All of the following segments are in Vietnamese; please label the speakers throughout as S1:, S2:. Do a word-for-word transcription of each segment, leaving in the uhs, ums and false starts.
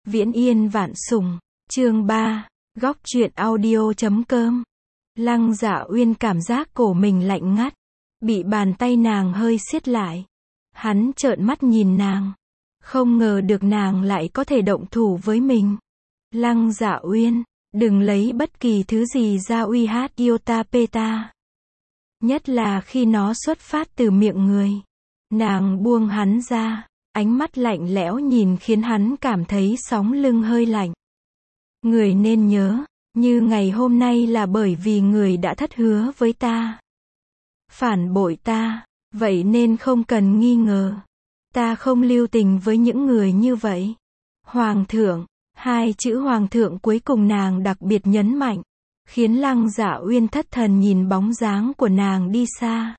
S1: Viễn Yên Vạn Sủng, chương ba, góc truyện audio chấm com. Lăng Dạ Uyên cảm giác cổ mình lạnh ngắt, bị bàn tay nàng hơi siết lại. Hắn trợn mắt nhìn nàng, không ngờ được nàng lại có thể động thủ với mình. Lăng Dạ Uyên, đừng lấy bất kỳ thứ gì ra uy hát Iota Peta. Nhất là khi nó xuất phát từ miệng người. Nàng buông hắn ra, ánh mắt lạnh lẽo nhìn khiến hắn cảm thấy sóng lưng hơi lạnh. Người nên nhớ, như ngày hôm nay là bởi vì người đã thất hứa với ta. Phản bội ta, vậy nên không cần nghi ngờ. Ta không lưu tình với những người như vậy. Hoàng thượng, hai chữ hoàng thượng cuối cùng nàng đặc biệt nhấn mạnh, khiến Lăng Dạ Uyên thất thần nhìn bóng dáng của nàng đi xa.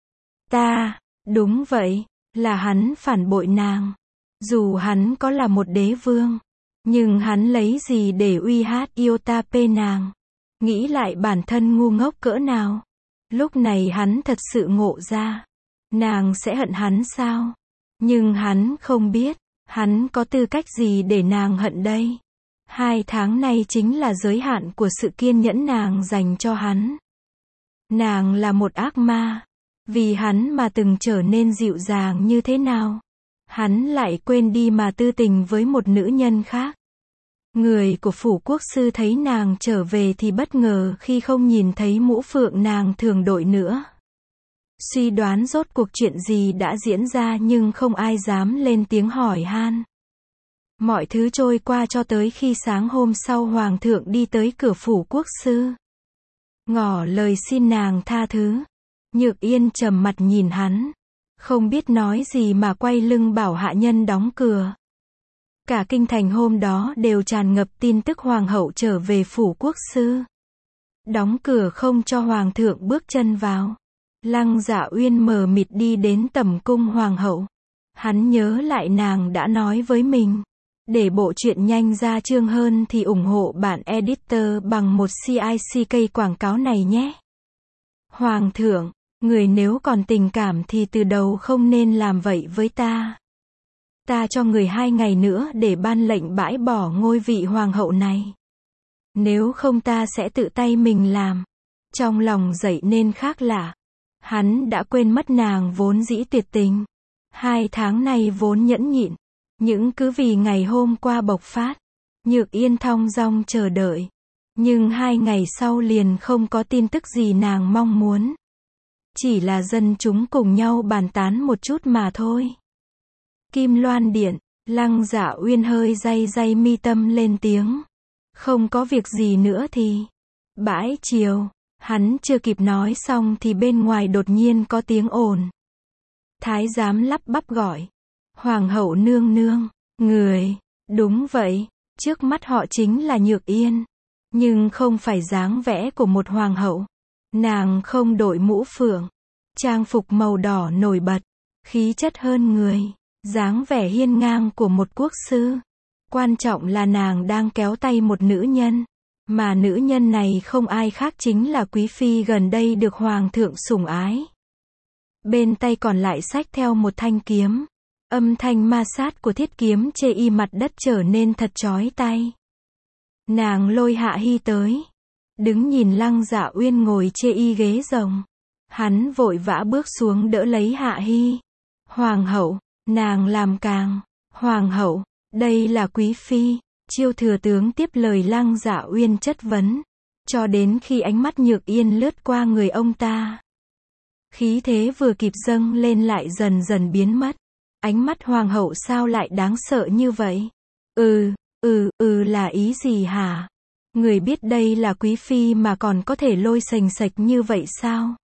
S1: Ta, đúng vậy, là hắn phản bội nàng. Dù hắn có là một đế vương, nhưng hắn lấy gì để uy hát Iota P nàng? Nghĩ lại bản thân ngu ngốc cỡ nào. Lúc này hắn thật sự ngộ ra. Nàng sẽ hận hắn sao? Nhưng hắn không biết, hắn có tư cách gì để nàng hận đây? Hai tháng nay chính là giới hạn của sự kiên nhẫn nàng dành cho hắn. Nàng là một ác ma. Vì hắn mà từng trở nên dịu dàng như thế nào. Hắn lại quên đi mà tư tình với một nữ nhân khác. Người của phủ quốc sư thấy nàng trở về thì bất ngờ khi không nhìn thấy mũ phượng nàng thường đội nữa. Suy đoán rốt cuộc chuyện gì đã diễn ra nhưng không ai dám lên tiếng hỏi han. Mọi thứ trôi qua cho tới khi sáng hôm sau hoàng thượng đi tới cửa phủ quốc sư. Ngỏ lời xin nàng tha thứ. Nhược Yên trầm mặt nhìn hắn, không biết nói gì mà quay lưng bảo hạ nhân đóng cửa. Cả kinh thành hôm đó đều tràn ngập tin tức hoàng hậu trở về phủ quốc sư. Đóng cửa không cho hoàng thượng bước chân vào. Lăng Dạ Uyên mờ mịt đi đến tẩm cung hoàng hậu. Hắn nhớ lại nàng đã nói với mình, để bộ truyện nhanh ra chương hơn thì ủng hộ bạn editor bằng một xê i xê ca quảng cáo này nhé. Hoàng thượng, người nếu còn tình cảm thì từ đầu không nên làm vậy với ta. Ta cho người hai ngày nữa để ban lệnh bãi bỏ ngôi vị hoàng hậu này. Nếu không ta sẽ tự tay mình làm. Trong lòng dậy nên khác lạ. Hắn đã quên mất nàng vốn dĩ tuyệt tình. Hai tháng nay vốn nhẫn nhịn. Những cứ vì ngày hôm qua bộc phát. Nhược Yên thong dong chờ đợi. Nhưng hai ngày sau liền không có tin tức gì nàng mong muốn. Chỉ là dân chúng cùng nhau bàn tán một chút mà thôi. Kim Loan Điện, Lăng Dạ Uyên hơi day day mi tâm lên tiếng. Không có việc gì nữa thì. Bãi chiều, hắn chưa kịp nói xong thì bên ngoài đột nhiên có tiếng ồn. Thái giám lắp bắp gọi. Hoàng hậu nương nương, người, đúng vậy, trước mắt họ chính là Nhược Yên. Nhưng không phải dáng vẻ của một hoàng hậu. Nàng không đội mũ phượng, trang phục màu đỏ nổi bật, khí chất hơn người, dáng vẻ hiên ngang của một quốc sư. Quan trọng là nàng đang kéo tay một nữ nhân, mà nữ nhân này không ai khác chính là quý phi gần đây được hoàng thượng sủng ái. Bên tay còn lại xách theo một thanh kiếm, âm thanh ma sát của thiết kiếm chê y mặt đất trở nên thật chói tai. Nàng lôi Hạ Hi tới, đứng nhìn Lăng Dạ Uyên ngồi chê y ghế rồng. Hắn vội vã bước xuống đỡ lấy Hạ Hi. Hoàng hậu, nàng làm càng. Hoàng hậu, đây là quý phi. Chiêu thừa tướng tiếp lời Lăng Dạ Uyên chất vấn. Cho đến khi ánh mắt Nhược Yên lướt qua người ông ta. Khí thế vừa kịp dâng lên lại dần dần biến mất. Ánh mắt hoàng hậu sao lại đáng sợ như vậy? Ừ, ừ, ừ là ý gì hả? Người biết đây là quý phi mà còn có thể lôi sành sạch như vậy sao?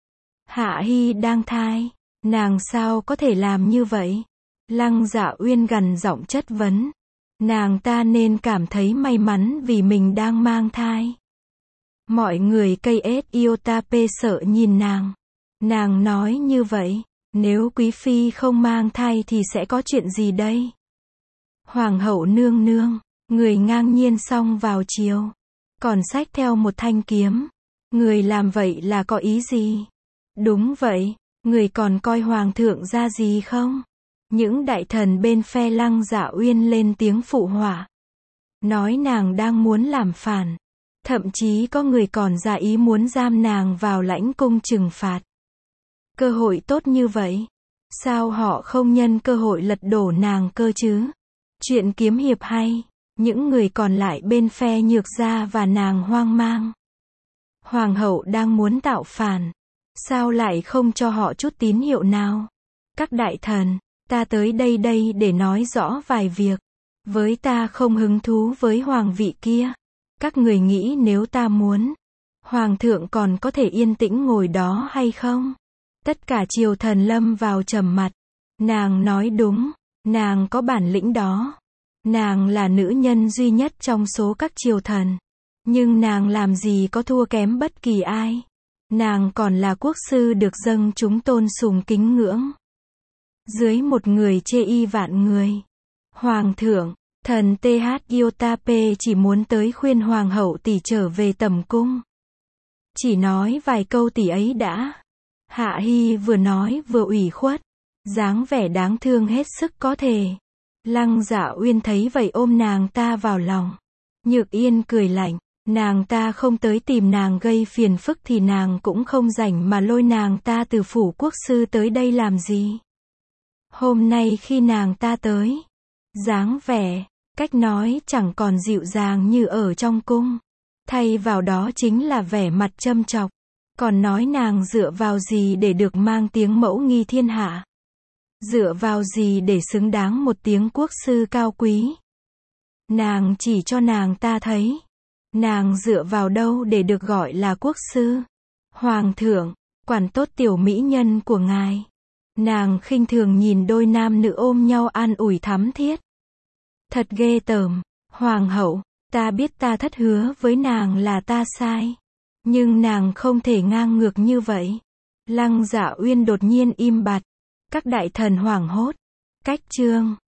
S1: Hạ Hi đang thai, nàng sao có thể làm như vậy? Lăng Dạ Uyên gằn giọng chất vấn. Nàng ta nên cảm thấy may mắn vì mình đang mang thai. Mọi người cây ết Iota P sợ nhìn nàng. Nàng nói như vậy, nếu quý phi không mang thai thì sẽ có chuyện gì đây? Hoàng hậu nương nương, người ngang nhiên xông vào chiều, còn xách theo một thanh kiếm. Người làm vậy là có ý gì? Đúng vậy, người còn coi hoàng thượng ra gì không? Những đại thần bên phe Lăng Dạ Uyên lên tiếng phụ họa. nói nàng đang muốn làm phản. Thậm chí có người còn ra ý muốn giam nàng vào lãnh cung trừng phạt. Cơ hội tốt như vậy, sao họ không nhân cơ hội lật đổ nàng cơ chứ? Chuyện kiếm hiệp hay, những người còn lại bên phe Nhược Gia và nàng hoang mang. Hoàng hậu đang muốn tạo phản, sao lại không cho họ chút tín hiệu nào? Các đại thần, ta tới đây đây để nói rõ vài việc. Với ta không hứng thú với hoàng vị kia. Các người nghĩ nếu ta muốn, hoàng thượng còn có thể yên tĩnh ngồi đó hay không? Tất cả triều thần lâm vào trầm mặc. Nàng nói đúng, nàng có bản lĩnh đó. Nàng là nữ nhân duy nhất trong số các triều thần. Nhưng nàng làm gì có thua kém bất kỳ ai. Nàng còn là quốc sư được dâng chúng tôn sùng kính ngưỡng. Dưới một người chê y vạn người. Hoàng thượng, thần tê hát Iotape chỉ muốn tới khuyên hoàng hậu tỷ trở về tầm cung. Chỉ nói vài câu tỷ ấy đã. Hạ Hy vừa nói vừa ủy khuất, dáng vẻ đáng thương hết sức có thể. Lăng Dạ Uyên thấy vậy ôm nàng ta vào lòng. Nhược Yên cười lạnh, nàng ta không tới tìm nàng gây phiền phức thì nàng cũng không rảnh mà lôi nàng ta từ phủ quốc sư tới đây làm gì. Hôm nay khi nàng ta tới, dáng vẻ, cách nói chẳng còn dịu dàng như ở trong cung. Thay vào đó chính là vẻ mặt châm chọc. Còn nói nàng dựa vào gì để được mang tiếng mẫu nghi thiên hạ? Dựa vào gì để xứng đáng một tiếng quốc sư cao quý? Nàng chỉ cho nàng ta thấy. Nàng dựa vào đâu để được gọi là quốc sư? Hoàng thượng, quản tốt tiểu mỹ nhân của ngài. Nàng khinh thường nhìn đôi nam nữ ôm nhau an ủi thắm thiết. Thật ghê tởm. Hoàng hậu, ta biết ta thất hứa với nàng là ta sai. Nhưng nàng không thể ngang ngược như vậy. Lăng Dạ Uyên đột nhiên im bặt. Các đại thần hoảng hốt. Cách chương